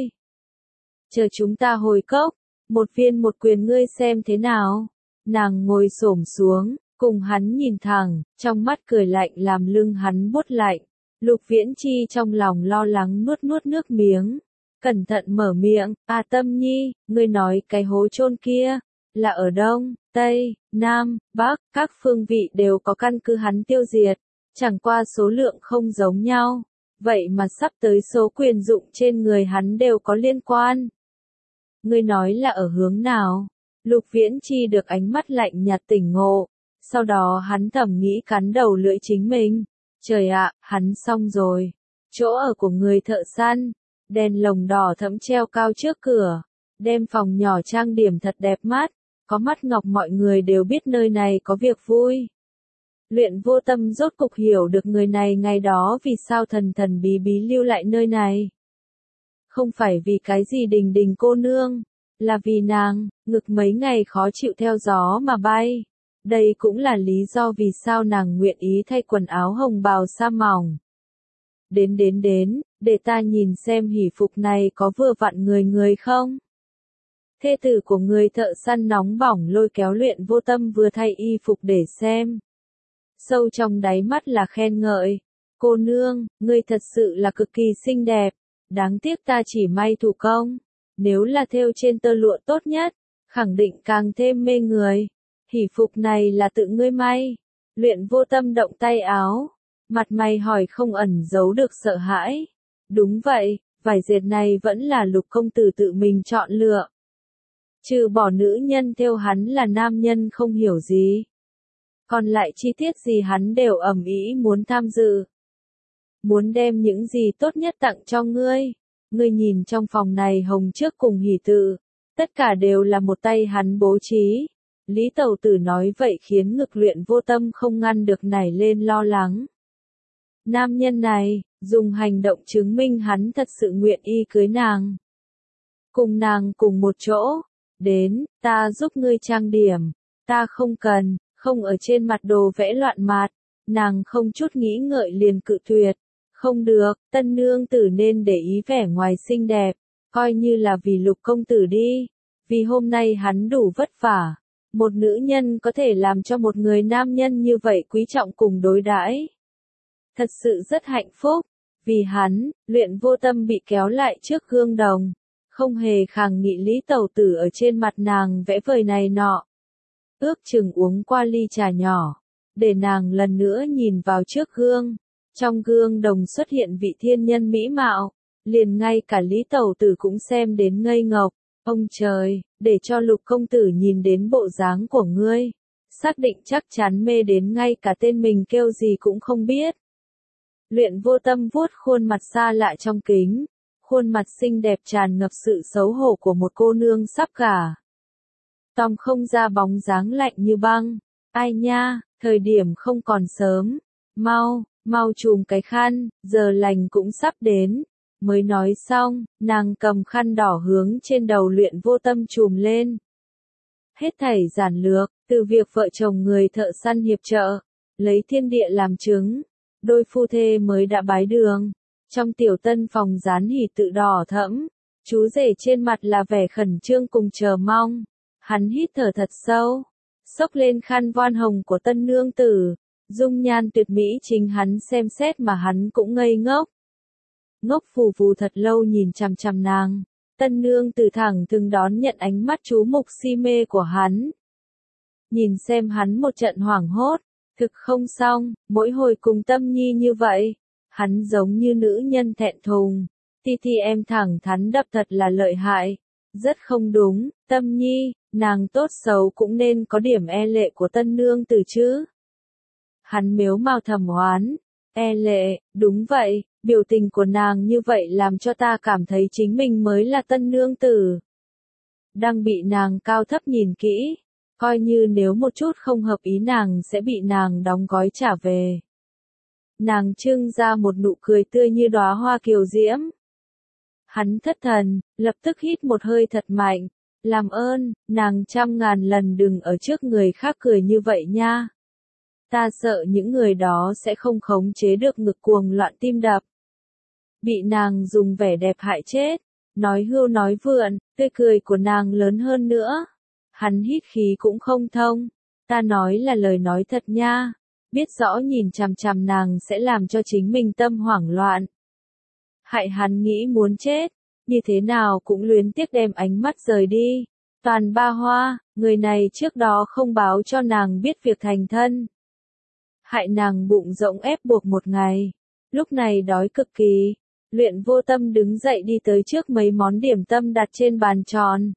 Speaker 1: Chờ chúng ta hồi cốc, 1 viên 1 quyền ngươi xem thế nào. Nàng ngồi xổm xuống, cùng hắn nhìn thẳng, trong mắt cười lạnh làm lưng hắn buốt lạnh. Lục Viễn Chi trong lòng lo lắng nuốt nước miếng. Cẩn thận mở miệng, Tâm Nhi, ngươi nói cái hố chôn kia, là ở Đông, Tây, Nam, Bắc, các phương vị đều có căn cứ hắn tiêu diệt, chẳng qua số lượng không giống nhau, vậy mà sắp tới số quyền dụng trên người hắn đều có liên quan. Ngươi nói là ở hướng nào? Lục Viễn Chi được ánh mắt lạnh nhạt tỉnh ngộ, sau đó hắn thầm nghĩ cắn đầu lưỡi chính mình. Trời ạ, hắn xong rồi. Chỗ ở của người thợ săn, đèn lồng đỏ thẫm treo cao trước cửa, đem phòng nhỏ trang điểm thật đẹp mắt, có mắt ngọc mọi người đều biết nơi này có việc vui. Luyện Vô Tâm rốt cục hiểu được người này ngày đó vì sao thần thần bí bí lưu lại nơi này. Không phải vì cái gì Đình Đình cô nương, là vì nàng, ngực mấy ngày khó chịu theo gió mà bay. Đây cũng là lý do vì sao nàng nguyện ý thay quần áo hồng bào sa mỏng. Đến, để ta nhìn xem hỷ phục này có vừa vặn người không. Thê tử của người thợ săn nóng bỏng lôi kéo Luyện Vô Tâm vừa thay y phục để xem. Sâu trong đáy mắt là khen ngợi. Cô nương, ngươi thật sự là cực kỳ xinh đẹp. Đáng tiếc ta chỉ may thủ công. Nếu là thêu trên tơ lụa tốt nhất, khẳng định càng thêm mê người. Hỷ phục này là tự ngươi may. Luyện Vô Tâm động tay áo. Mặt mày hỏi không ẩn giấu được sợ hãi. Đúng vậy, vải dệt này vẫn là Lục công tử tự mình chọn lựa. Trừ bỏ nữ nhân thêu hắn là nam nhân không hiểu gì. Còn lại chi tiết gì hắn đều ầm ĩ muốn tham dự. Muốn đem những gì tốt nhất tặng cho ngươi. Ngươi nhìn trong phòng này hồng trước cùng hỷ tự. Tất cả đều là một tay hắn bố trí. Lý Tẩu Tử nói vậy khiến ngực Luyện Vô Tâm không ngăn được nảy lên lo lắng. Nam nhân này, dùng hành động chứng minh hắn thật sự nguyện y cưới nàng. Cùng nàng cùng một chỗ. Đến, ta giúp ngươi trang điểm. Ta không cần, không ở trên mặt đồ vẽ loạn mặt. Nàng không chút nghĩ ngợi liền cự tuyệt. Không được, tân nương tử nên để ý vẻ ngoài xinh đẹp. Coi như là vì Lục công tử đi. Vì hôm nay hắn đủ vất vả. Một nữ nhân có thể làm cho một người nam nhân như vậy quý trọng cùng đối đãi. Thật sự rất hạnh phúc. Vì hắn, Luyện Vô Tâm bị kéo lại trước gương đồng. Không hề khàng nghị Lý Tẩu Tử ở trên mặt nàng vẽ vời này nọ. Ước chừng uống qua ly trà nhỏ. Để nàng lần nữa nhìn vào trước gương. Trong gương đồng xuất hiện vị thiên nhân mỹ mạo. Liền ngay cả Lý Tẩu Tử cũng xem đến ngây ngốc. Ông trời, để cho Lục công tử nhìn đến bộ dáng của ngươi. Xác định chắc chắn mê đến ngay cả tên mình kêu gì cũng không biết. Luyện Vô Tâm vuốt khuôn mặt xa lạ trong kính. Khuôn mặt xinh đẹp tràn ngập sự xấu hổ của một cô nương sắp gả. Tòng không ra bóng dáng lạnh như băng. Ai nha, thời điểm không còn sớm. Mau chùm cái khăn, giờ lành cũng sắp đến. Mới nói xong, nàng cầm khăn đỏ hướng trên đầu Luyện Vô Tâm chùm lên. Hết thảy giản lược, từ việc vợ chồng người thợ săn hiệp trợ, lấy thiên địa làm chứng. Đôi phu thê mới đã bái đường. Trong tiểu tân phòng dán hỷ tự đỏ thẫm. Chú rể trên mặt là vẻ khẩn trương cùng chờ mong. Hắn hít thở thật sâu. Xốc lên khăn voan hồng của tân nương tử. Dung nhan tuyệt mỹ chính hắn xem xét mà hắn cũng ngây ngốc. Ngốc phù phù thật lâu nhìn chằm chằm nàng. Tân nương tử thẳng thừng đón nhận ánh mắt chú mục si mê của hắn. Nhìn xem hắn một trận hoảng hốt. Thực không xong, mỗi hồi cùng Tâm Nhi như vậy. Hắn giống như nữ nhân thẹn thùng. Ti em thẳng thắn đập thật là lợi hại. Rất không đúng, Tâm Nhi, nàng tốt xấu cũng nên có điểm e lệ của tân nương tử chứ. Hắn mếu mào thầm oán. E lệ, đúng vậy, biểu tình của nàng như vậy làm cho ta cảm thấy chính mình mới là tân nương tử. đang bị nàng cao thấp nhìn kỹ, coi như nếu một chút không hợp ý nàng sẽ bị nàng đóng gói trả về. Nàng trưng ra một nụ cười tươi như đóa hoa kiều diễm. Hắn thất thần, lập tức hít một hơi thật mạnh. Làm ơn, nàng 100.000 lần đừng ở trước người khác cười như vậy nha. Ta sợ những người đó sẽ không khống chế được ngực cuồng loạn tim đập. Bị nàng dùng vẻ đẹp hại chết, nói hưu nói vượn, tươi cười của nàng lớn hơn nữa. Hắn hít khí cũng không thông. Ta nói là lời nói thật nha. Biết rõ nhìn chằm chằm nàng sẽ làm cho chính mình tâm hoảng loạn. Hại hắn nghĩ muốn chết, như thế nào cũng luyến tiếc đem ánh mắt rời đi. Toàn ba hoa, người này trước đó không báo cho nàng biết việc thành thân. Hại nàng bụng rỗng ép buộc một ngày, lúc này đói cực kỳ. Luyện Vô Tâm đứng dậy đi tới trước mấy món điểm tâm đặt trên bàn tròn.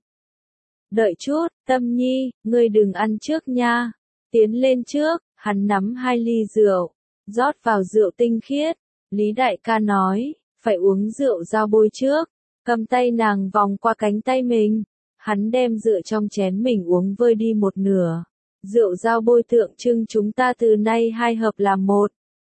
Speaker 1: Đợi chút, Tâm Nhi, ngươi đừng ăn trước nha. Tiến lên trước, hắn nắm 2 ly rượu, rót vào rượu tinh khiết. Lý đại ca nói, phải uống rượu dao bôi trước. Cầm tay nàng vòng qua cánh tay mình. Hắn đem rượu trong chén mình uống vơi đi một nửa. Rượu dao bôi tượng trưng chúng ta từ nay hai hợp làm một.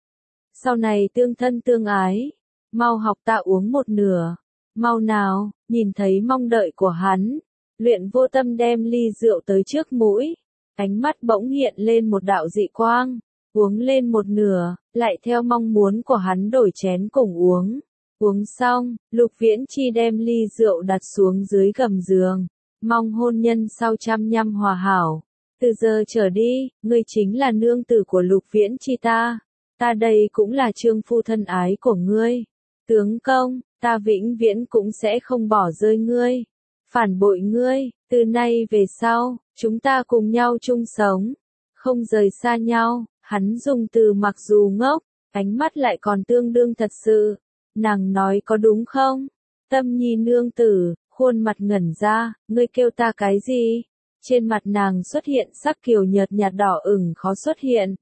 Speaker 1: Sau này tương thân tương ái. Mau học ta uống một nửa. Mau nào, nhìn thấy mong đợi của hắn. Luyện Vô Tâm đem ly rượu tới trước mũi. Ánh mắt bỗng hiện lên một đạo dị quang. Uống lên một nửa, lại theo mong muốn của hắn đổi chén cùng uống. Uống xong, Lục Viễn Chi đem ly rượu đặt xuống dưới gầm giường. Mong hôn nhân sau 100 năm hòa hảo. Từ giờ trở đi, ngươi chính là nương tử của Lục Viễn Chi ta. Ta đây cũng là trương phu thân ái của ngươi. Tướng công, ta vĩnh viễn cũng sẽ không bỏ rơi ngươi. Phản bội ngươi, từ nay về sau, chúng ta cùng nhau chung sống. Không rời xa nhau, hắn dùng từ mặc dù ngốc, ánh mắt lại còn tương đương thật sự. Nàng nói có đúng không? Tâm Nhi nương tử, khuôn mặt ngẩn ra, ngươi kêu ta cái gì? Trên mặt nàng xuất hiện sắc kiều nhợt nhạt đỏ ửng khó xuất hiện.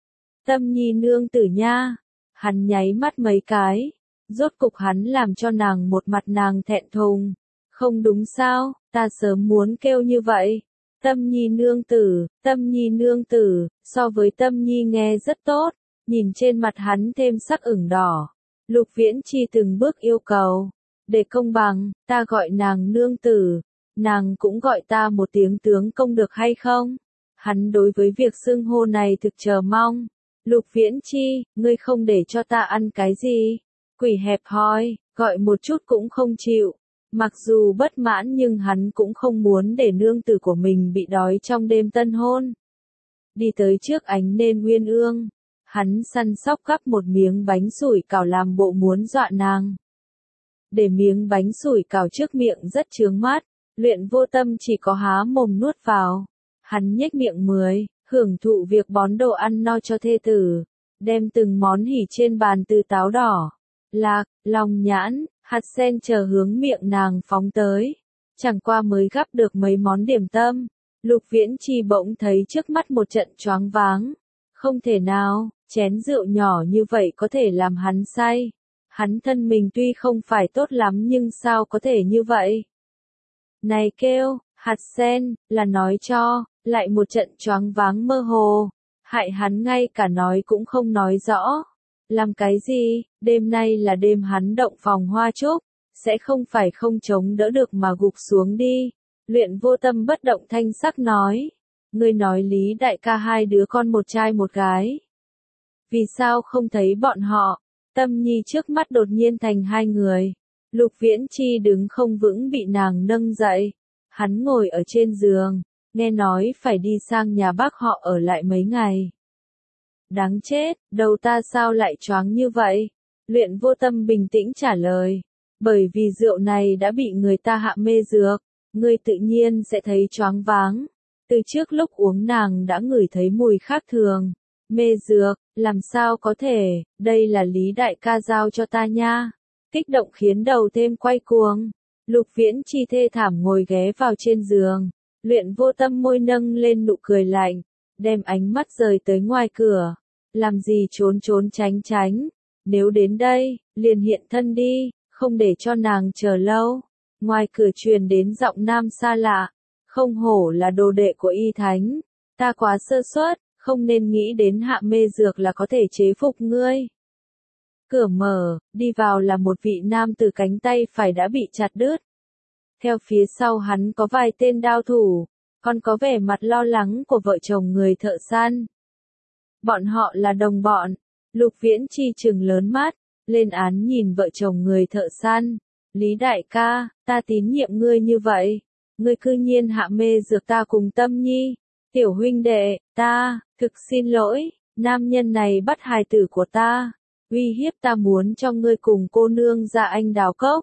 Speaker 1: Tâm Nhi nương tử nha. Hắn nháy mắt mấy cái. Rốt cục hắn làm cho nàng một mặt nàng thẹn thùng. Không đúng sao, ta sớm muốn kêu như vậy. Tâm Nhi nương tử, so với Tâm Nhi nghe rất tốt. Nhìn trên mặt hắn thêm sắc ửng đỏ. Lục Viễn Chi từng bước yêu cầu. Để công bằng, ta gọi nàng nương tử. Nàng cũng gọi ta một tiếng tướng công được hay không? Hắn đối với việc xưng hô này thực chờ mong. Lục Viễn Chi, ngươi không để cho ta ăn cái gì? Quỷ hẹp hòi, gọi một chút cũng không chịu. Mặc dù bất mãn nhưng hắn cũng không muốn để nương tử của mình bị đói trong đêm tân hôn. Đi tới trước ánh nến uyên ương. Hắn săn sóc gắp một miếng bánh sủi cảo làm bộ muốn dọa nàng. Để miếng bánh sủi cảo trước miệng rất chướng mắt. Luyện Vô Tâm chỉ có há mồm nuốt vào. Hắn nhếch miệng hưởng thụ việc bón đồ ăn no cho thê tử. Đem từng món hỉ trên bàn từ táo đỏ, lạc, lòng nhãn, hạt sen chờ hướng miệng nàng phóng tới. Chẳng qua mới gắp được mấy món điểm tâm. Lục Viễn Chi bỗng thấy trước mắt một trận choáng váng. Không thể nào, chén rượu nhỏ như vậy có thể làm hắn say. Hắn thân mình tuy không phải tốt lắm nhưng sao có thể như vậy? Này kêu, hạt sen, là nói cho, lại một trận choáng váng mơ hồ. Hại hắn ngay cả nói cũng không nói rõ. Làm cái gì, đêm nay là đêm hắn động phòng hoa trúc, sẽ không phải không chống đỡ được mà gục xuống đi. Luyện Vô Tâm bất động thanh sắc nói. Ngươi nói Lý đại ca 2 đứa con một trai một gái. Vì sao không thấy bọn họ? Tâm Nhi trước mắt đột nhiên thành 2 người. Lục Viễn Chi đứng không vững bị nàng nâng dậy. Hắn ngồi ở trên giường, nghe nói phải đi sang nhà bác họ ở lại mấy ngày. Đáng chết, đầu ta sao lại choáng như vậy? Luyện Vô Tâm bình tĩnh trả lời. Bởi vì rượu này đã bị người ta hạ mê dược, ngươi tự nhiên sẽ thấy choáng váng. Từ trước lúc uống nàng đã ngửi thấy mùi khác thường. Mê dược, làm sao có thể, đây là Lý đại ca giao cho ta nha. Kích động khiến đầu thêm quay cuồng. Lục Viễn Chi thê thảm ngồi ghé vào trên giường. Luyện Vô Tâm môi nâng lên nụ cười lạnh, đem ánh mắt rời tới ngoài cửa. Làm gì trốn trốn tránh tránh, nếu đến đây, liền hiện thân đi, không để cho nàng chờ lâu. Ngoài cửa truyền đến giọng nam xa lạ. Không hổ là đồ đệ của y thánh. Ta quá sơ suất, không nên nghĩ đến hạ mê dược là có thể chế phục ngươi. Cửa mở, đi vào là một vị nam tử cánh tay phải đã bị chặt đứt. Theo phía sau hắn có vài tên đao thủ, còn có vẻ mặt lo lắng của vợ chồng người thợ săn. Bọn họ là đồng bọn. Lục Viễn Chi trừng lớn mắt, lên án nhìn vợ chồng người thợ săn. Lý đại ca, ta tín nhiệm ngươi như vậy. Ngươi cư nhiên hạ mê dược ta cùng Tâm Nhi. Tiểu huynh đệ, ta, thực xin lỗi, nam nhân này bắt hài tử của ta. Uy hiếp ta muốn cho ngươi cùng cô nương ra anh đào cốc.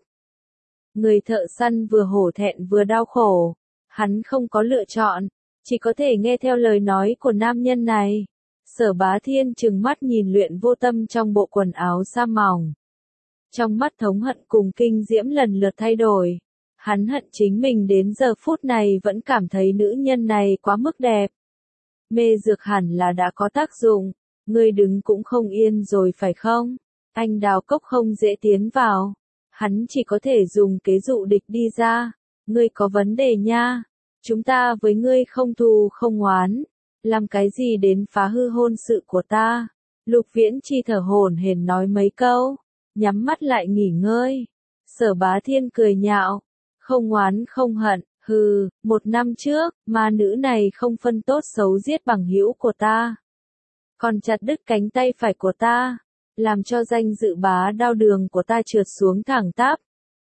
Speaker 1: Người thợ săn vừa hổ thẹn vừa đau khổ. Hắn không có lựa chọn, chỉ có thể nghe theo lời nói của nam nhân này. Sở Bá Thiên trừng mắt nhìn Luyện Vô Tâm trong bộ quần áo sa mỏng. Trong mắt thống hận cùng kinh diễm lần lượt thay đổi. Hắn hận chính mình đến giờ phút này vẫn cảm thấy nữ nhân này quá mức đẹp. Mê dược hẳn là đã có tác dụng, ngươi đứng cũng không yên rồi phải không? Anh đào cốc không dễ tiến vào. Hắn chỉ có thể dùng kế dụ địch đi ra. Ngươi có vấn đề nha. Chúng ta với ngươi không thù không oán. Làm cái gì đến phá hư hôn sự của ta? Lục Viễn Chi thở hổn hển nói mấy câu, nhắm mắt lại nghỉ ngơi. Sở Bá Thiên cười nhạo, không oán không hận, hừ, 1 năm trước, ma nữ này không phân tốt xấu giết bằng hữu của ta. Còn chặt đứt cánh tay phải của ta, làm cho danh dự Bá Đao đường của ta trượt xuống thẳng tắp.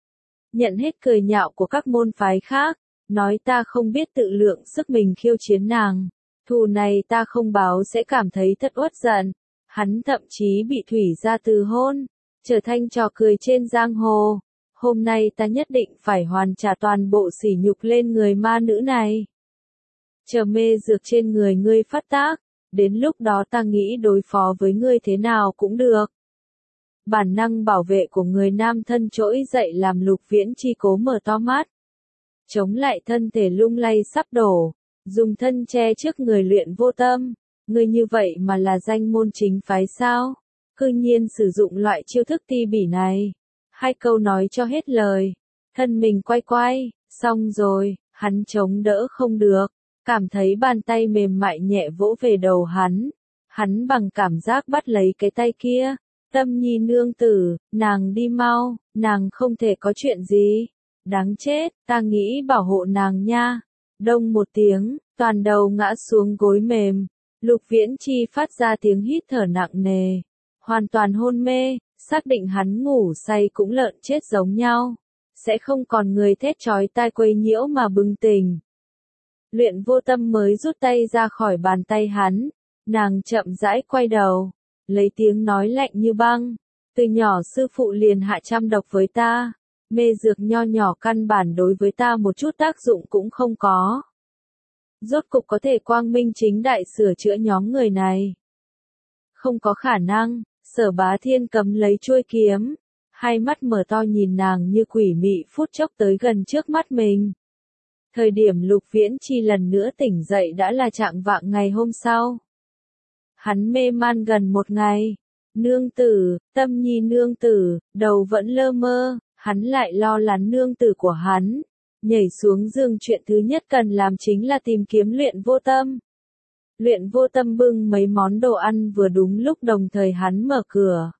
Speaker 1: Nhận hết cười nhạo của các môn phái khác, nói ta không biết tự lượng sức mình khiêu chiến nàng. Thù này ta không báo sẽ cảm thấy thật uất giận. Hắn thậm chí bị thủy ra từ hôn, trở thành trò cười trên giang hồ. Hôm nay ta nhất định phải hoàn trả toàn bộ sỉ nhục lên người ma nữ này. Chờ mê dược trên người ngươi phát tác, đến lúc đó ta nghĩ đối phó với ngươi thế nào cũng được. Bản năng bảo vệ của người nam thân trỗi dậy làm Lục Viễn Chi cố mở to mắt. Chống lại thân thể lung lay sắp đổ, dùng thân che trước người Luyện Vô Tâm. Ngươi như vậy mà là danh môn chính phái sao? Cư nhiên sử dụng loại chiêu thức ti bỉ này. 2 câu nói cho hết lời. Thân mình quay quay, xong rồi, hắn chống đỡ không được. Cảm thấy bàn tay mềm mại nhẹ vỗ về đầu hắn. Hắn bằng cảm giác bắt lấy cái tay kia. Tâm Nhi nương tử, nàng đi mau, nàng không thể có chuyện gì. Đáng chết, ta nghĩ bảo hộ nàng nha. Đông một tiếng, toàn đầu ngã xuống gối mềm. Lục Viễn Chi phát ra tiếng hít thở nặng nề. Hoàn toàn hôn mê, xác định hắn ngủ say cũng lợn chết giống nhau. Sẽ không còn người thét chói tai quấy nhiễu mà bừng tỉnh. Luyện Vô Tâm mới rút tay ra khỏi bàn tay hắn. Nàng chậm rãi quay đầu, lấy tiếng nói lạnh như băng. Từ nhỏ sư phụ liền hạ trăm độc với ta. Mê dược nho nhỏ căn bản đối với ta một chút tác dụng cũng không có. Rốt cục có thể quang minh chính đại sửa chữa nhóm người này. Không có khả năng. Sở Bá Thiên cầm lấy chuôi kiếm. 2 mắt mở to nhìn nàng như quỷ mị phút chốc tới gần trước mắt mình. Thời điểm Lục Viễn Chi lần nữa tỉnh dậy đã là trạng vạng ngày hôm sau. Hắn mê man gần 1 ngày. Nương tử, Tâm Nhi nương tử, đầu vẫn lơ mơ, hắn lại lo lắng nương tử của hắn. Nhảy xuống giường chuyện thứ nhất cần làm chính là tìm kiếm Luyện Vô Tâm. Luyện Vô Tâm bưng mấy món đồ ăn vừa đúng lúc đồng thời hắn mở cửa.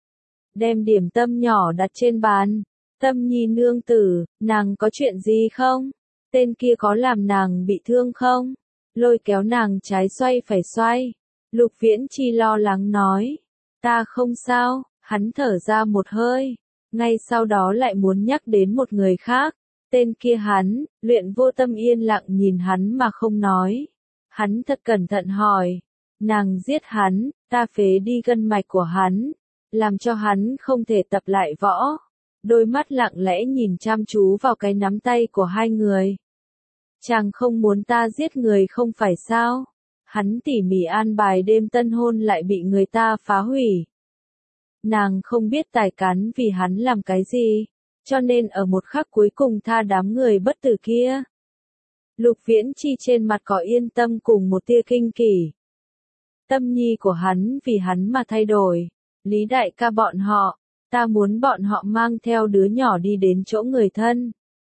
Speaker 1: Đem điểm tâm nhỏ đặt trên bàn. Tâm Nhi nương tử, nàng có chuyện gì không? Tên kia có làm nàng bị thương không? Lôi kéo nàng trái xoay phải xoay. Lục Viễn Chi lo lắng nói. Ta không sao, hắn thở ra một hơi. Ngay sau đó lại muốn nhắc đến một người khác. Tên kia hắn, Luyện Vô Tâm yên lặng nhìn hắn mà không nói. Hắn thật cẩn thận hỏi. Nàng giết hắn, ta phế đi gân mạch của hắn. Làm cho hắn không thể tập lại võ. Đôi mắt lặng lẽ nhìn chăm chú vào cái nắm tay của 2 người. Chàng không muốn ta giết người không phải sao? Hắn tỉ mỉ an bài đêm tân hôn lại bị người ta phá hủy. Nàng không biết tài cán vì hắn làm cái gì, cho nên ở một khắc cuối cùng tha đám người bất tử kia. Lục Viễn Chi trên mặt có yên tâm cùng một tia kinh kỳ. Tâm nhi của hắn vì hắn mà thay đổi. Lý đại ca bọn họ, ta muốn bọn họ mang theo đứa nhỏ đi đến chỗ người thân.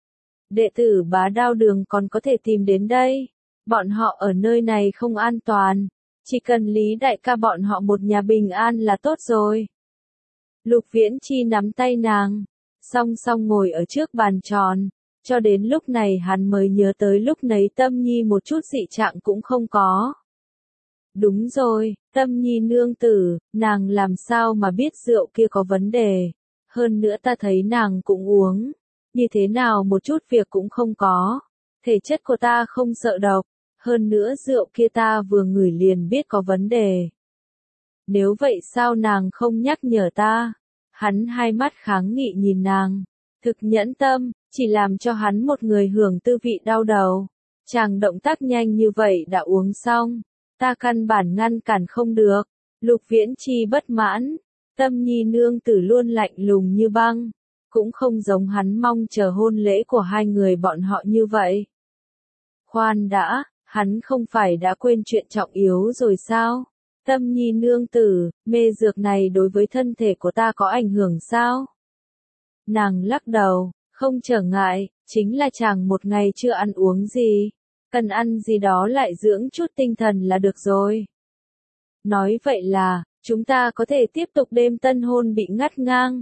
Speaker 1: đệ tử Bá Đao Đường còn có thể tìm đến đây. Bọn họ ở nơi này không an toàn. Chỉ cần Lý đại ca bọn họ một nhà bình an là tốt rồi. Lục Viễn Chi nắm tay nàng, song song ngồi ở trước bàn tròn. Cho đến lúc này hắn mới nhớ tới lúc nấy Tâm Nhi một chút dị trạng cũng không có. Đúng rồi, Tâm Nhi nương tử, nàng làm sao mà biết rượu kia có vấn đề. Hơn nữa ta thấy nàng cũng uống. Như thế nào một chút việc cũng không có. Thể chất của ta không sợ độc. Hơn nữa rượu kia ta vừa ngửi liền biết có vấn đề. Nếu vậy sao nàng không nhắc nhở ta? Hắn hai mắt kháng nghị nhìn nàng. Thực nhẫn tâm, chỉ làm cho hắn một người hưởng tư vị đau đầu. Chàng động tác nhanh như vậy đã uống xong. Ta căn bản ngăn cản không được. Lục Viễn Chi bất mãn. Tâm Nhi nương tử luôn lạnh lùng như băng. Cũng không giống hắn mong chờ hôn lễ của hai người bọn họ như vậy. Khoan đã, hắn không phải đã quên chuyện trọng yếu rồi sao? Tâm Nhi nương tử, mê dược này đối với thân thể của ta có ảnh hưởng sao? Nàng lắc đầu, không trở ngại, chính là chàng một ngày chưa ăn uống gì. Cần ăn gì đó lại dưỡng chút tinh thần là được rồi. Nói vậy là, chúng ta có thể tiếp tục đêm tân hôn bị ngắt ngang.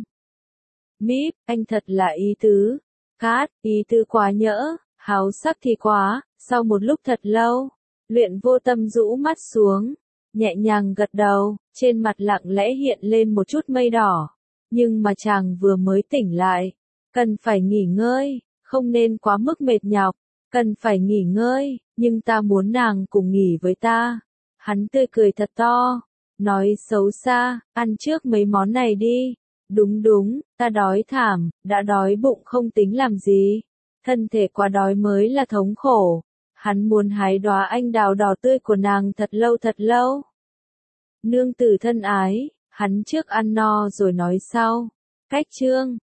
Speaker 1: Míp, anh thật là ý tứ. Cát, ý tứ quá nhỡ, háo sắc thì quá. Sau một lúc thật lâu, Luyện Vô Tâm rũ mắt xuống, nhẹ nhàng gật đầu, trên mặt lặng lẽ hiện lên một chút mây đỏ. Nhưng mà chàng vừa mới tỉnh lại, cần phải nghỉ ngơi, không nên quá mức mệt nhọc, cần phải nghỉ ngơi, nhưng ta muốn nàng cùng nghỉ với ta. Hắn tươi cười thật to, nói xấu xa, ăn trước mấy món này đi. Đúng đúng, ta đói thảm, đã đói bụng không tính làm gì. Thân thể quá đói mới là thống khổ. Hắn muốn hái đóa anh đào đỏ tươi của nàng thật lâu thật lâu. Nương tử thân ái, hắn trước ăn no rồi nói sau. Cách chương